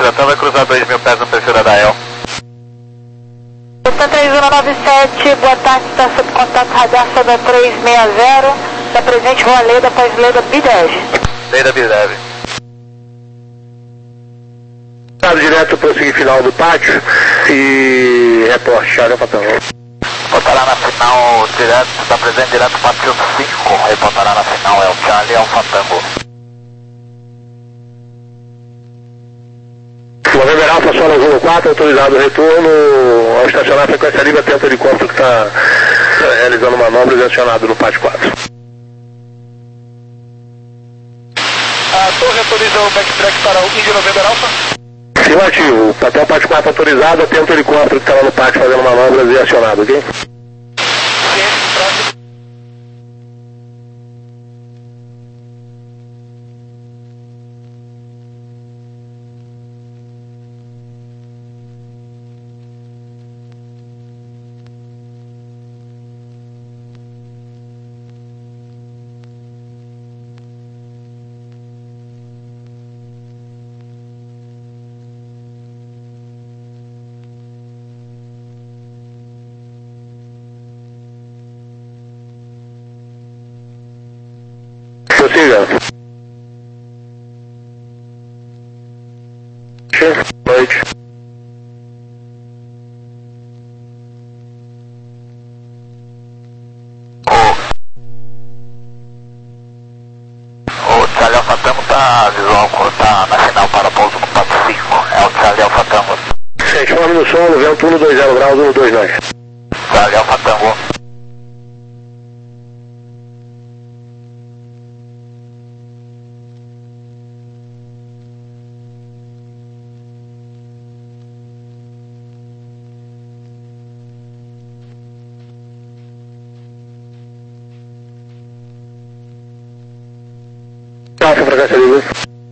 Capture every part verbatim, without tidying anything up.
Oscilação vai cruzar dois mil pés no perfil da Dael. três um nove sete, boa tarde, está sob contato radar sobre a três seis zero, da presente Rua Leda, após Leda B dez. Leda B dez. Estado direto para o seguinte final do pátio e reporte, Charlie Alpha. Reportará na final direto, está presente direto pátio cinco, reportará na final, é o Charlie Alpha Tango. November Alpha, Solo Zulu quatro, autorizado o retorno ao estacionar a frequência livre, atento ao helicóptero que está realizando manobras e acionado no pátio quatro. A torre autoriza o backtrack para o Índio November Alpha? Sim, ativo. Até o pátio quatro autorizado, atento ao helicóptero que está lá no pátio fazendo manobras e acionado, ok? Sim, próximo. Prossiga. Noite. O Charlie Alpha Tango está visual, está na final para pouso no pátio cinco, é o Charlie Alpha Tango. Sete, forma no solo, vento um dois zero graus, um dois nove. Charlie Alpha Tango. Alfa, frequência livre.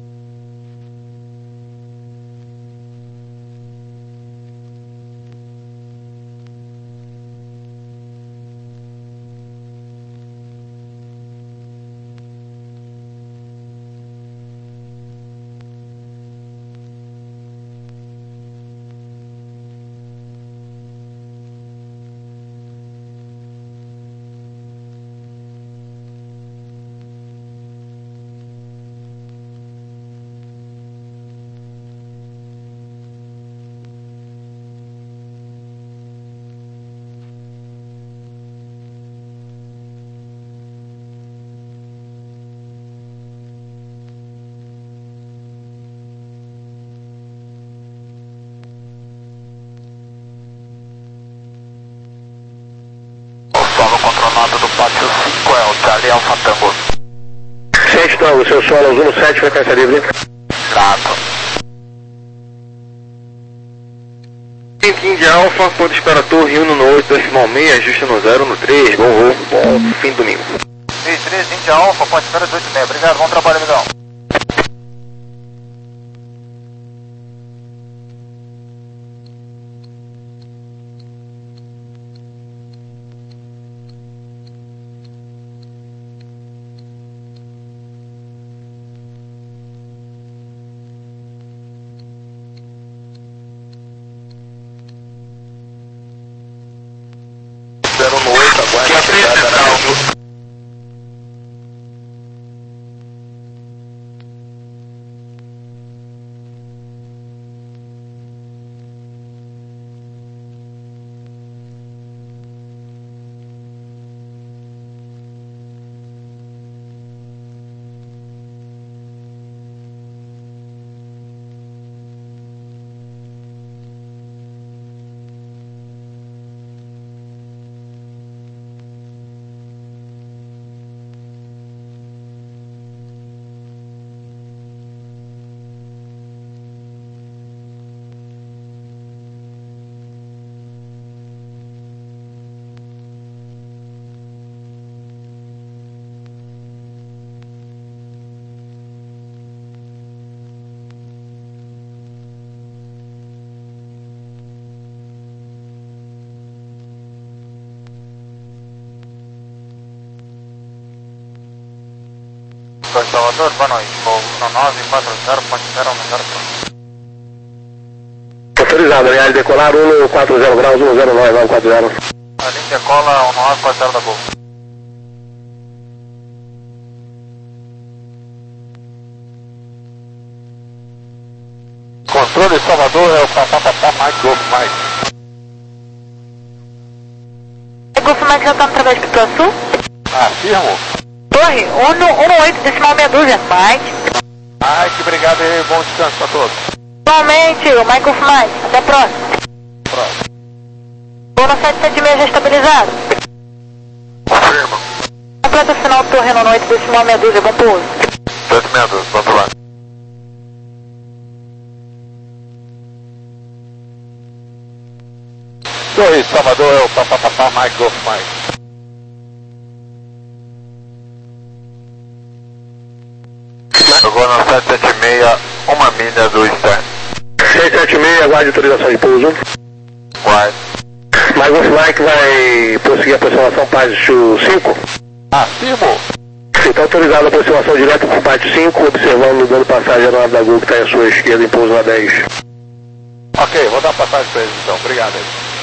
Solo controlado do pátio cinco, é o Charlie Alpha Tango. Sete, Tango, seu solo, Zulu sete, frequência livre. Exato. Índia Alpha, quando espera a torre um no oito, decimal seis, ajusta no zero no três, bom voo, bom fim de domingo. três três, Índia Alpha, pode espera dezoito e meia, obrigado, bom trabalho, amigão. zero no oito, aguarde a chegada na região. Salvador, boa noite, voo um nove quatro zero, pode esperar aumentar o autorizado, linha de decolar um quatro zero graus, um zero nove nove quatro zero. A linha decola um nove quatro zero da Gol. Controle Salvador é o papapá Mike Golf Mike. Golf Mike já está através do Pituaçu? Afirmo. Torre, um oito decimal meia dúzia, Mike. Mike, obrigado e bom descanso para todos. Igualmente, o Mike Golf Mike. Até a próxima. Próximo. Vou no sete sete seis já estabilizado. Confirma. Completa o final Torre no oito decimal meia dúzia, bom pouso. sete seis dois, vamos lá. Torre Salvador é o papapá Mike Golf Mike. Agora no sete sete seis, uma milha do externo. seis sete seis, aguarde autorização de pouso. Guarde. Mas o Mike vai prosseguir a aproximação parte cinco? Afirmo. Está autorizado a aproximação direta para parte cinco, observando, dando passagem à nave da Gol que está à sua esquerda em pouso na dez. Ok, vou dar passagem para eles então, obrigado.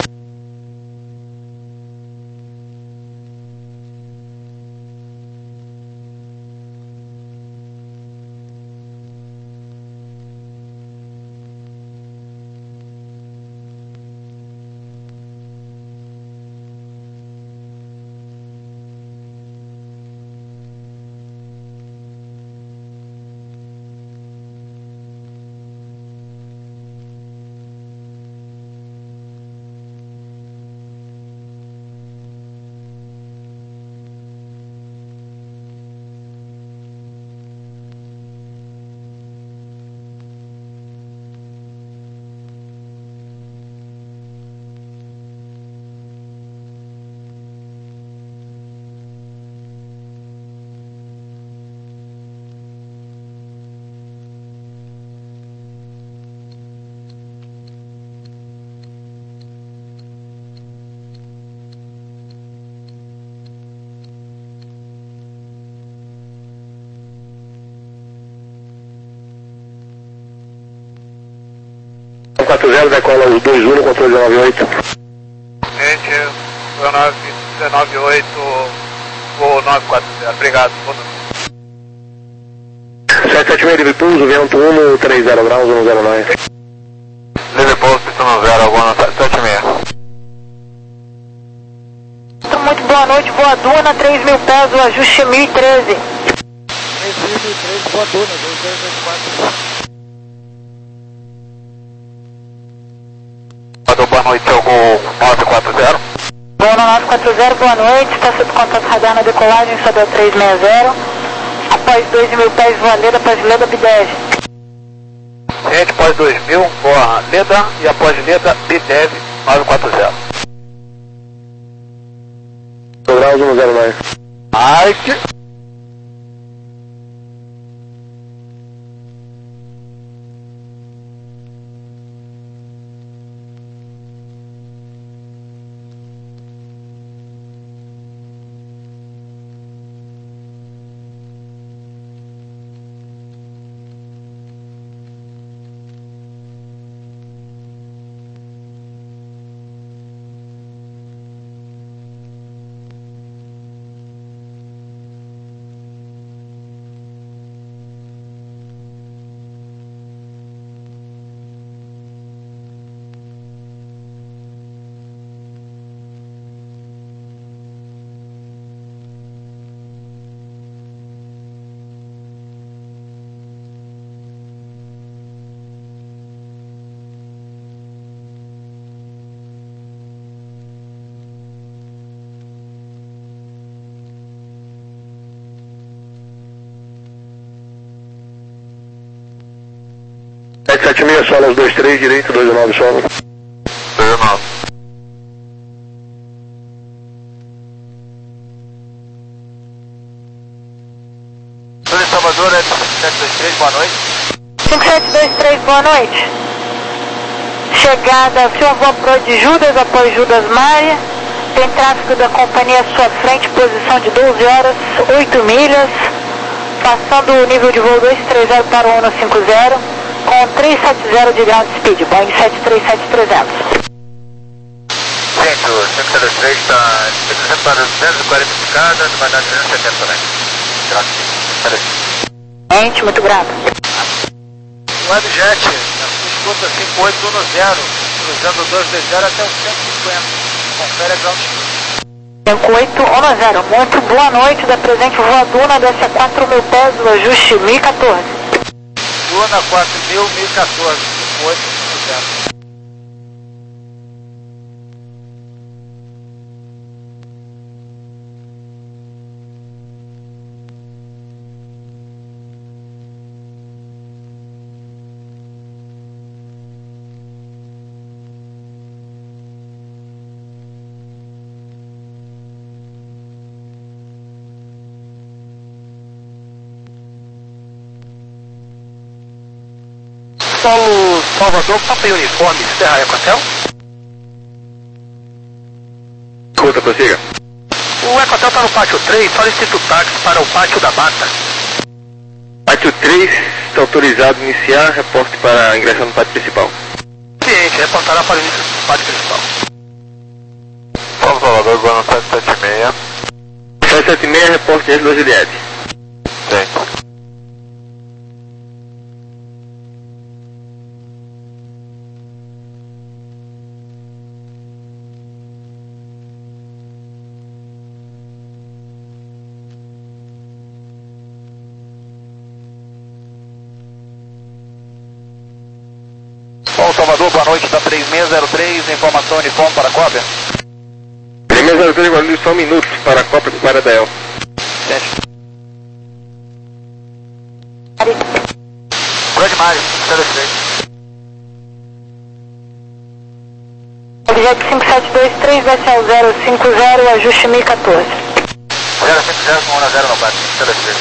quatro zero, decola os dois um no controle nove oito. Gente, nove oito, voo nove quatro zero, obrigado. sete sete seis, livre pouso, vento um três zero graus, um zero nove. Livre pouso, pistão zero, agora no sete sete seis. Muito boa noite, voadona, três mil pés, o ajuste mil e treze. três mil e treze, voadona, dois zero dois quatro. Boa noite, é o Gol nove quatro zero. Gol nove quatro zero, boa noite, está sob contato radar na decolagem, sobe ao três seis zero. Após dois mil pés, voa Leda, após Leda, B dez. Gente, após dois mil, voa Leda e após Leda, B dez nove quatro zero. Graus um zero nove. Mike. sete sete seis, sola os dois três, direito, dois nove, sola. dois nove. Torre Salvador, é cinco sete dois três, boa noite. cinco sete dois três, boa noite. Chegada, senhor voador de Judas, após Judas Maria. Tem tráfego da companhia à sua frente, posição de doze horas, oito milhas. Passando o nível de voo dois três zero para o um cinco zero. com trezentos e setenta de ground speed, Boeing sete três sete trezentos. Gente, o cinco zero três está representando para duzentos e quarenta de cada, vai dar duzentos e setenta também. Graças. Gente, muito grato. Webjet, escuta cinco oito um zero, cruzando dois dois zero até o cento e cinquenta. Confere a ground speed. cinco oito um zero, muito boa noite, da presente voaduna desce a quatro mil pés do ajuste mil e quatorze. Duna quatro mil, mil e quatorze, cinco oito um zero. Paulo Salvador, Papa Uniforme, Serra Ecotel? Escuta, prossiga. O Ecotel está no pátio três, solicita o táxi para o pátio da Mata. Pátio três, está autorizado a iniciar, reporte para ingressar no pátio principal. Ciente, reportará para o início do pátio principal. Paulo Salvador, Guano sete sete seis. sete sete seis, reporte R dois Juliette. Gente. Paulo Salvador, boa noite, da três seis zero três, informação Unicom para a cópia. três seis zero três, Guarulhos, só um minuto para a cópia do Paradel. Gente. Grande Mário, zero três. Objeto cinco sete dois três, desce ao zero cinco zero, ajuste mil e quatorze. zero cinco zero com um zero no pátio, zero três.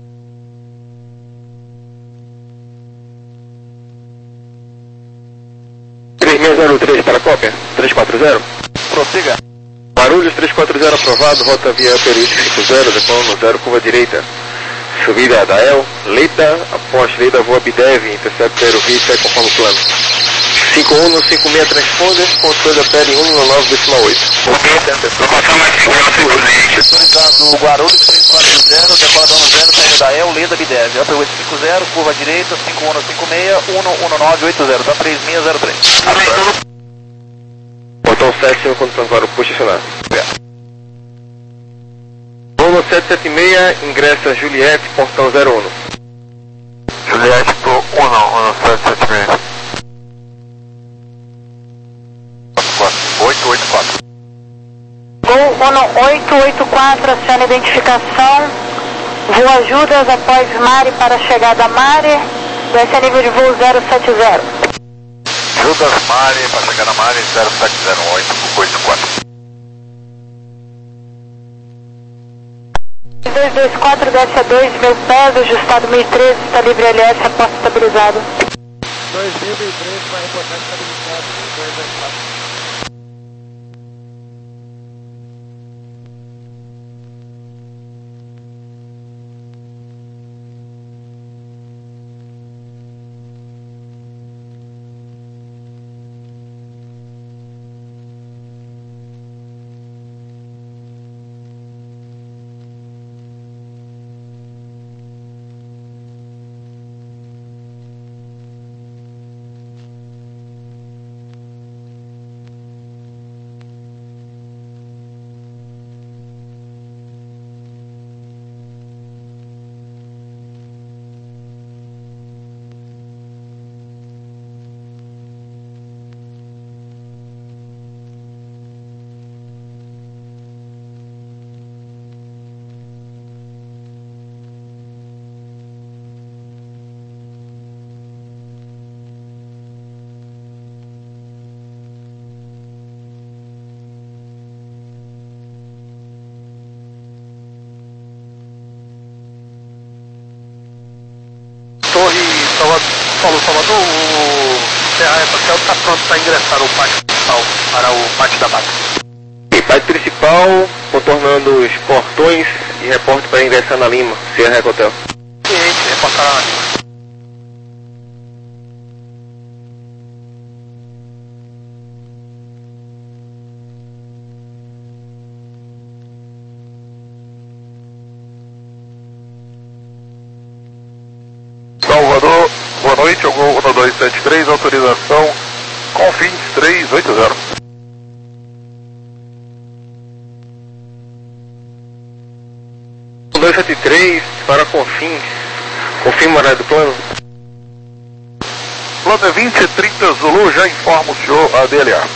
três seis zero três para a cópia, três quatro zero. Prossiga. Guarulhos três quatro zero aprovado, rota via Upper cinco zero, declamo zero, curva direita. Subida da El, Leita, após Leita voa Bidev, intercepta aerovista conforme o plano. cinco um cinco seis transponder, controle opera em um um nove decimal oito. Autorizado Guarulhos três quatro zero, decolador no zero, saída da El, Leda Bidev, Upper cinco zero, curva direita, cinco um cinco seis, um um nove oito zero, da três seis zero três. Botão sete, senhor condução para o posicionar. Voo sete sete seis, ingressa Juliette, portão zero um. Juliette pro um um sete sete seis. oito oito quatro. Gol um oito oito quatro, aciona identificação. Voo ajudas após Mari para a chegada a Mari. Desce a nível de voo zero sete zero. Judas Mari para chegar na Mari zero sete zero oito oito quatro. dois dois quatro, desce a dois mil pés, ajustado mil e treze, está livre L S, a porta estabilizada. dois mil e treze vai reportar estabilizado, dois dois quatro. Paulo Salvador, o Serra Ecotel está pronto para ingressar o pátio principal, para o pátio da Mata. E pátio principal, contornando os portões e reporte para ingressar na Lima, Serra Ecotel. Ciente, reportará na Lima. dois sete três, autorização Confins três oito zero. dois sete três para Confins, confirma horário do plano. Plano é vinte e trinta Zulu, já informa o senhor a D L A.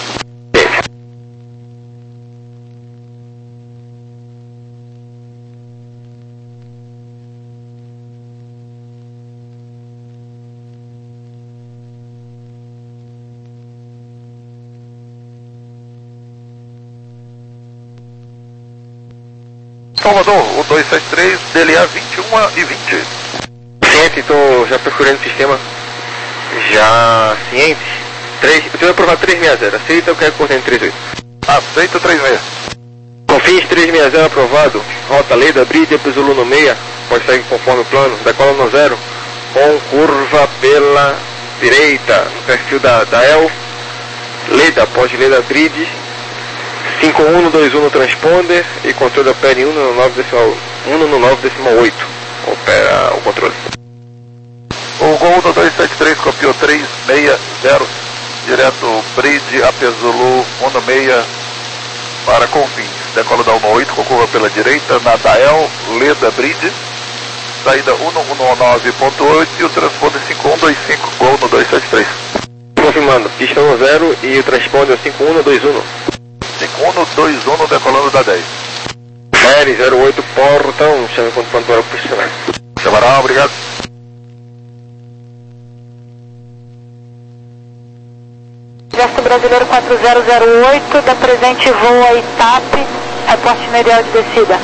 Salvador, o dois sete três, D L A vinte e um e vinte. Ciente, estou já procurando o sistema. Já ciente. três, eu tenho aprovado trezentos e sessenta. Aceita ou quer correr em trinta e oito? Aceita três seis zero. Confins trezentos e sessenta aprovado. Rota Leda, Bride, Zulu no meia. Pode seguir conforme o plano. Decola no zero. Com curva pela direita. No perfil da, da E L. Leda, pode Leda, Bride. cinco um dois um no transponder e controle opera em um no nove decimal, um no nove decimal oito. Opera o controle. O Gol do dois sete três copiou três seis zero, direto Bride, Apezulu, um no meia para Confins. Decola da um no oito, com curva pela direita, na Dael, Leda, Bride, saída um no um nove ponto oito e o transponder cinco um dois cinco, Gol no dois sete três. Confirmando, pista no zero e o transponder cinco um dois um. cinco um dois um decolando da dez. R zero oito portão, chame quanto quanto para posicionar. Chamará, obrigado. Exército Brasileiro quatro zero zero oito, da presente voo a Itape, reporte imediato de descida.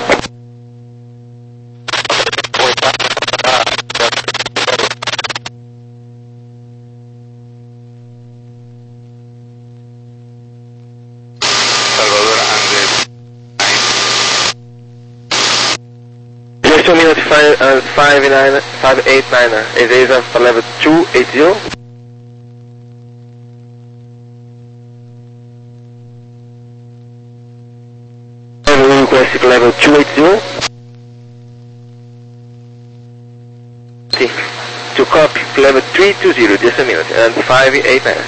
Just two minutes five uh, five nine five eight nine. Ezeiza for level two eight zero. Request level two eight zero. To copy level three two zero. Just a minute and five eight nine.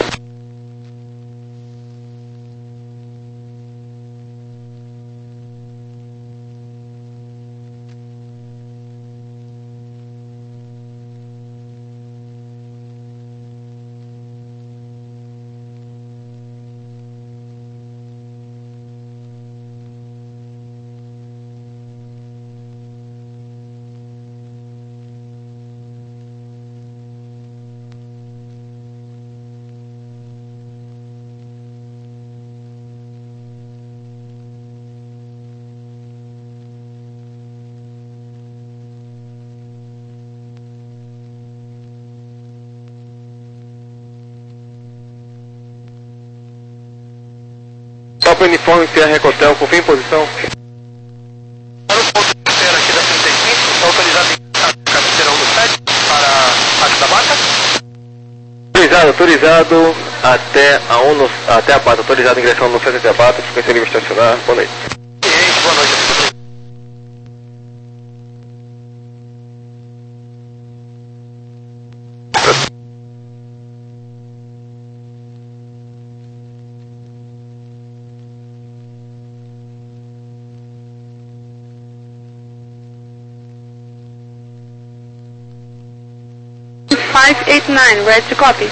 Top uniforme T R Hotel, confia em posição. Para o ponto de terra aqui da trinta e cinco, está autorizado em cabeceira um do sete para a da vaca? Autorizado, autorizado até a um no, até a Bata, autorizado a ingressão no sete até a Bata, frequência livre estacionar, boa noite. Ciente, boa noite. five eight nine, ready to copy.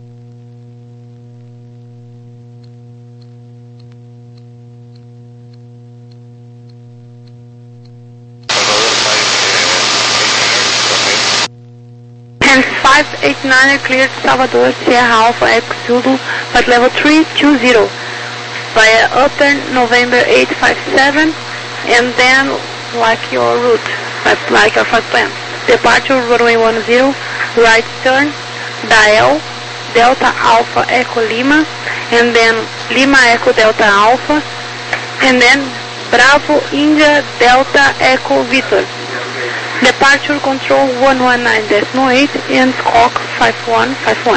And five eight nine cleared Salvador Sierra Alpha X Zulu at level three two zero via Upper November eight five seven and then like your route, like our flight plan. Departure runway one zero, right turn, Dael, Delta Alpha Echo Lima, and then Lima Echo Delta Alpha, and then Bravo India Delta Echo Victor. Departure control one one nine point eight and squawk five one five one.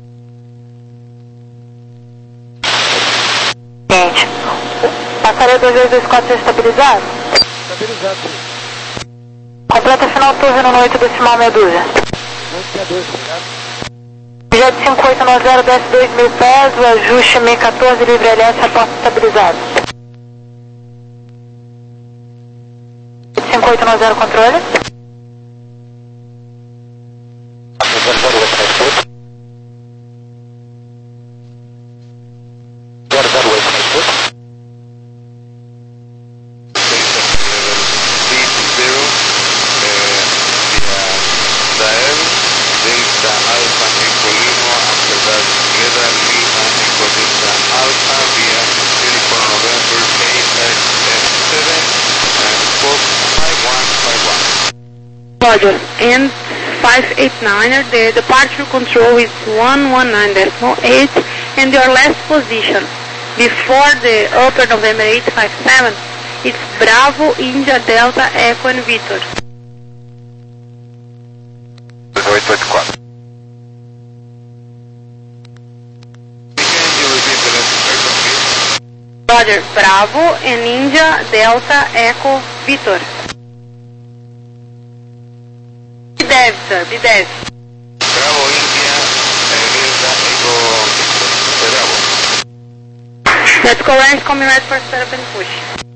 Gente, passaria dois dois dois quatro estabilizado? Estabilizado. Completa final turno no oito decimal meia dúzia. oito meia dois, obrigado. Jet cinco oito nove zero, desce dois mil pés, o ajuste M quatorze, livre L S, aposta estabilizado. cinco oito nove zero, controle. Roger, and five eight niner, the departure control is one one nine point eight, and your last position before the upper November eight five seven, it's Bravo, India, Delta, Echo, and Victor. oito oito quatro. Roger, Bravo, and India, Delta, Echo, Victor. B D E V, sir, B D E V. Bravo, India, Delta, Echo, Victor. Bravo. That's correct, coming right for setup and push.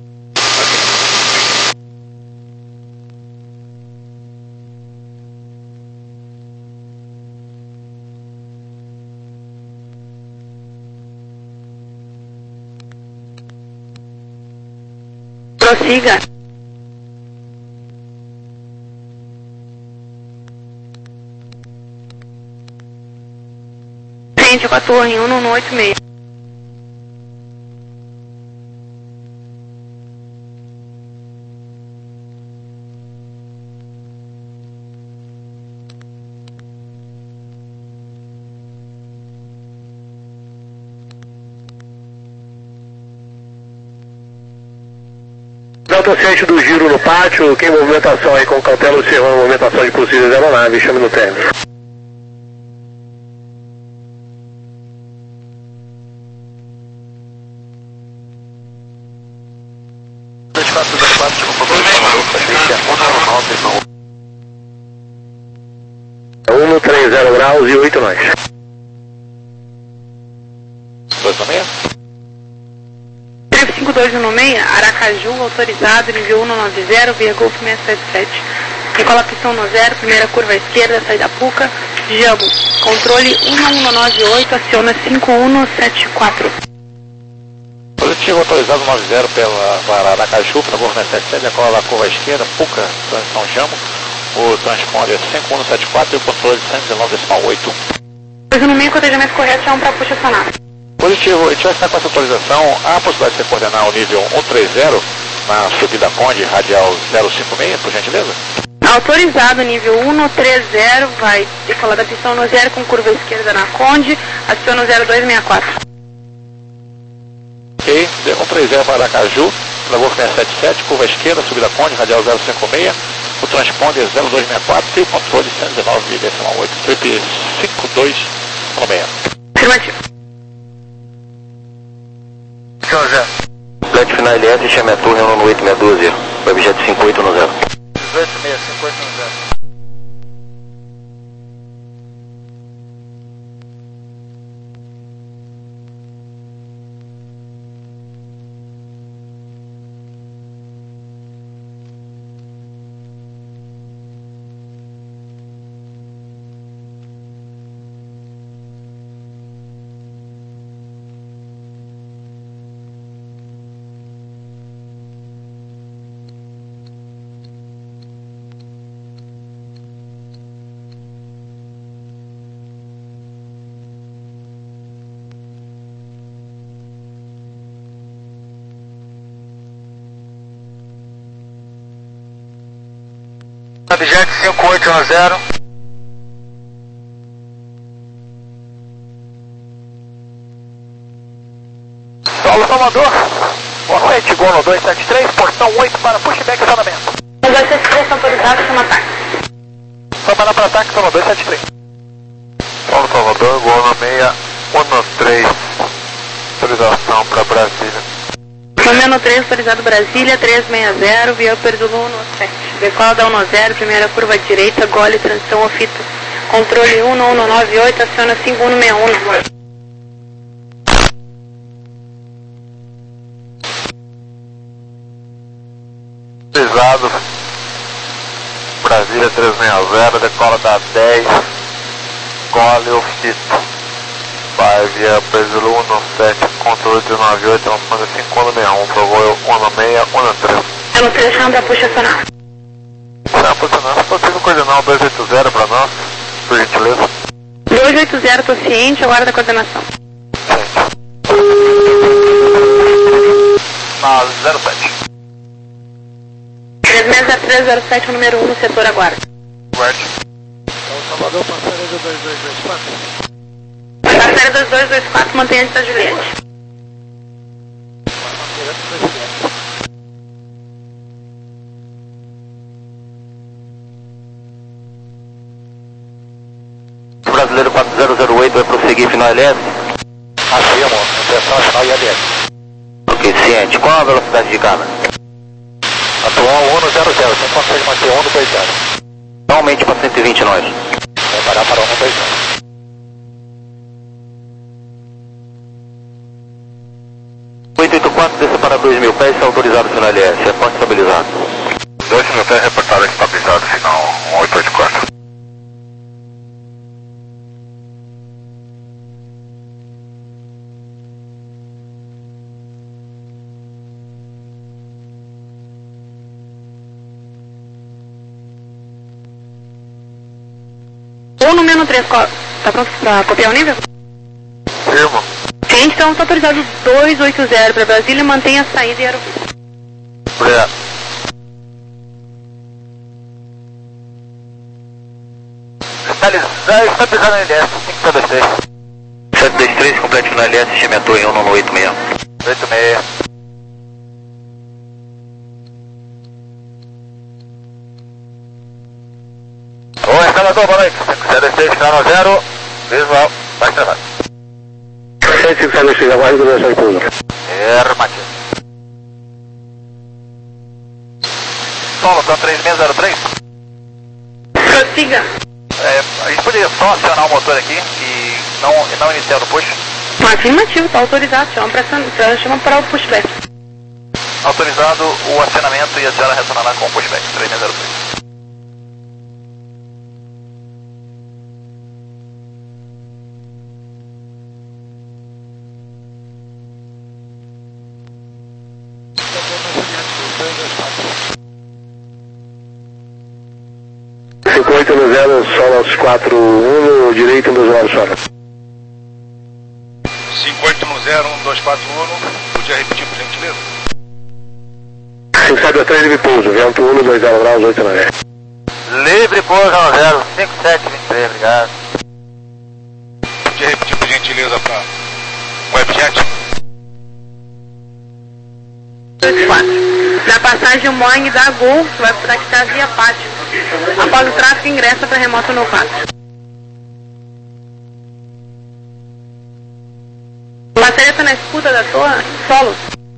Prossiga. Frente com a torre um no oito seis. Delta sete do giro no pátio, quem movimentação aí com cautela observando a movimentação de possíveis aeronaves, chame no término. dois quatro zero quatro, um no três zero graus e oito nós. dois no meio? cinco dois um seis, Aracaju, autorizado, nível um nove zero, via Golf seis sete sete. Decola pistão no zero, primeira curva à esquerda, saída Puca, Jambo. Controle um um nove oito, aciona cinco um sete quatro. Positivo, autorizado nove zero pela, para Aracaju, para Golf seis sete sete, decola da curva à esquerda, Puca, transição Jambo. O transponder é cinco um sete quatro e o controle de cento e dezenove vírgula oito. Pois no meio, cotejamento correto, chama para puxa acionar. Positivo, a gente vai estar com essa atualização. Há a possibilidade de você coordenar o nível cento e trinta na subida Conde, radial zero cinco seis, por gentileza? Autorizado, nível um trinta, vai decolar da pistão no zero com curva esquerda na Conde, aciona o zero dois seis quatro. Ok, cento e trinta para Aracaju, para Golf seis sete sete, curva esquerda, subida Conde, radial zero cinco seis, o transponder zero dois seis quatro e o controle cento e dezenove vírgula oito, trip cinco dois um seis. Afirmativo. Flat final L S, chame a torre um oito seis um zero, objeto cinco oito um zero. dezoito seis, cinco oito um zero. Objeto cinco oito um zero. Paulo Salvador. Boa noite, Golo dois sete três, portão oito para pushback e acionamento. Os dois sete três são autorizados, chama ataque. Só para para ataque, Paulo dois sete três. Paulo Salvador, Golo seis um três. Autorização para Brasília. Comendo três, autorizado Brasília, três seis zero, via Perdulo um sete. Decola da um zero, primeira curva direita, gole, transição ao fito. Controle um um nove oito, aciona cinco um seis um. Autorizado, Brasília trezentos e sessenta, decola da dez, cole o fito. Vai via Brasilu um sete, controle de nove oito, lançando cinco um seis um, por favor, um seis um três. Eu não sei deixando a puxa acionar. Tá funcionando, pode ser no coordenal dois oito zero para nós, por gentileza. dois oito zero, tô ciente, aguarda a coordenação. Na zero sete. três seis zero três zero sete, número um, no setor aguarda. Guarde. Então, Salvador, passaredo dois dois dois quatro. Passaredo dois dois dois quatro, mantenha de Juliette. Brasileiro quatro zero zero oito vai prosseguir final L S? Afirmo, intenção final I L S. Ok, ciente. Qual a velocidade de gama? Atual um zero zero, você consegue manter um dois zero. Aumente para cento e vinte nós. Vai parar para um dois zero. oito oito quatro, desça para dois mil pés, está autorizado final L S. Reporte estabilizado. dois mil pés reportado estabilizado, final um oito oito quatro. um no menos três, tá pronto pra copiar o nível? Firmo. Ciente, então tá autorizado dois oito zero para Brasília, mantenha a saída e aeroporto. Obrigado. Estabilizado, estabilizado na L S, cinco dois três. sete dois três, complete final L S, chemetou em um no oito seis. oito seis. Ô, escalador, boa noite. cinco dois três, final zero, visual, vai travar. sete cinco zero seis, aguarde coordenação de pouso. Ermativo. Solo, tá três seis zero três? Prossiga. É, a gente poderia só acionar o motor aqui e não, e não iniciar o push? Afirmativo, tá autorizado, chama pra, chama para o pushback. Autorizado o acionamento e a senhora retornará com o pushback, três seis zero três. cinco oito zero, solo aos quatro um, no direito, um dois nove solo. cinco oito zero, um dois quatro um, podia repetir por gentileza? cinco sete três, livre pouso, vento um, dois zero graus, oito nove. Livre pouso zero, cinco sete dois três, obrigado. Podia repetir por gentileza para Webjet? dois quatro. Na passagem Moing da Gol, vai praticar via pátio. Após o tráfego, ingressa para remoto no quatro. Macereta na escuta da torre, solo.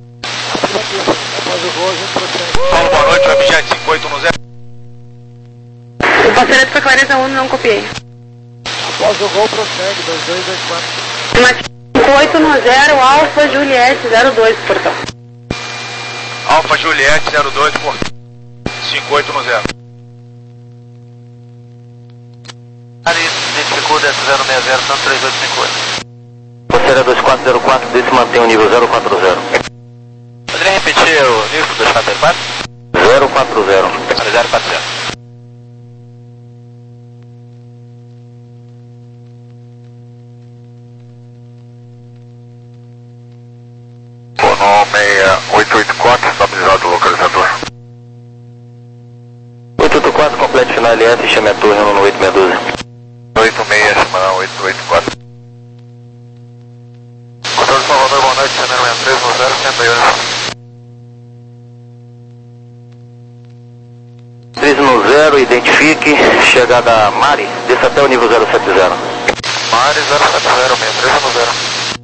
Paulo, boa noite, Webjet cinco oito zero. O parceiro foi clareza um, não copiei. Após o gol, prossegue, dois dois dois quatro. cinco oito zero, Alfa Juliette zero dois, portão. Alfa Juliette zero dois por cinco oito zero. Ari, identificou dessa zero seis zero, tanto três oito cinco oito. Considera dois quatro zero quatro, desse mantém o nível zero quatro zero. Poderia repetir o nível dois quatro zero quatro? zero quatro zero. zero quatro zero. Bono seis oito oito quatro, estabilizado o localizador. oito oito quatro, complete final L S, chame a torre no oito seis um dois. oito seis, chamada oito oito quatro. Controle de Salvador, boa noite, C N R três um zero, senta aí. três um zero, identifique, chegada a Mari, desça até o nível zero sete zero. Mari zero sete zero, seis três um zero.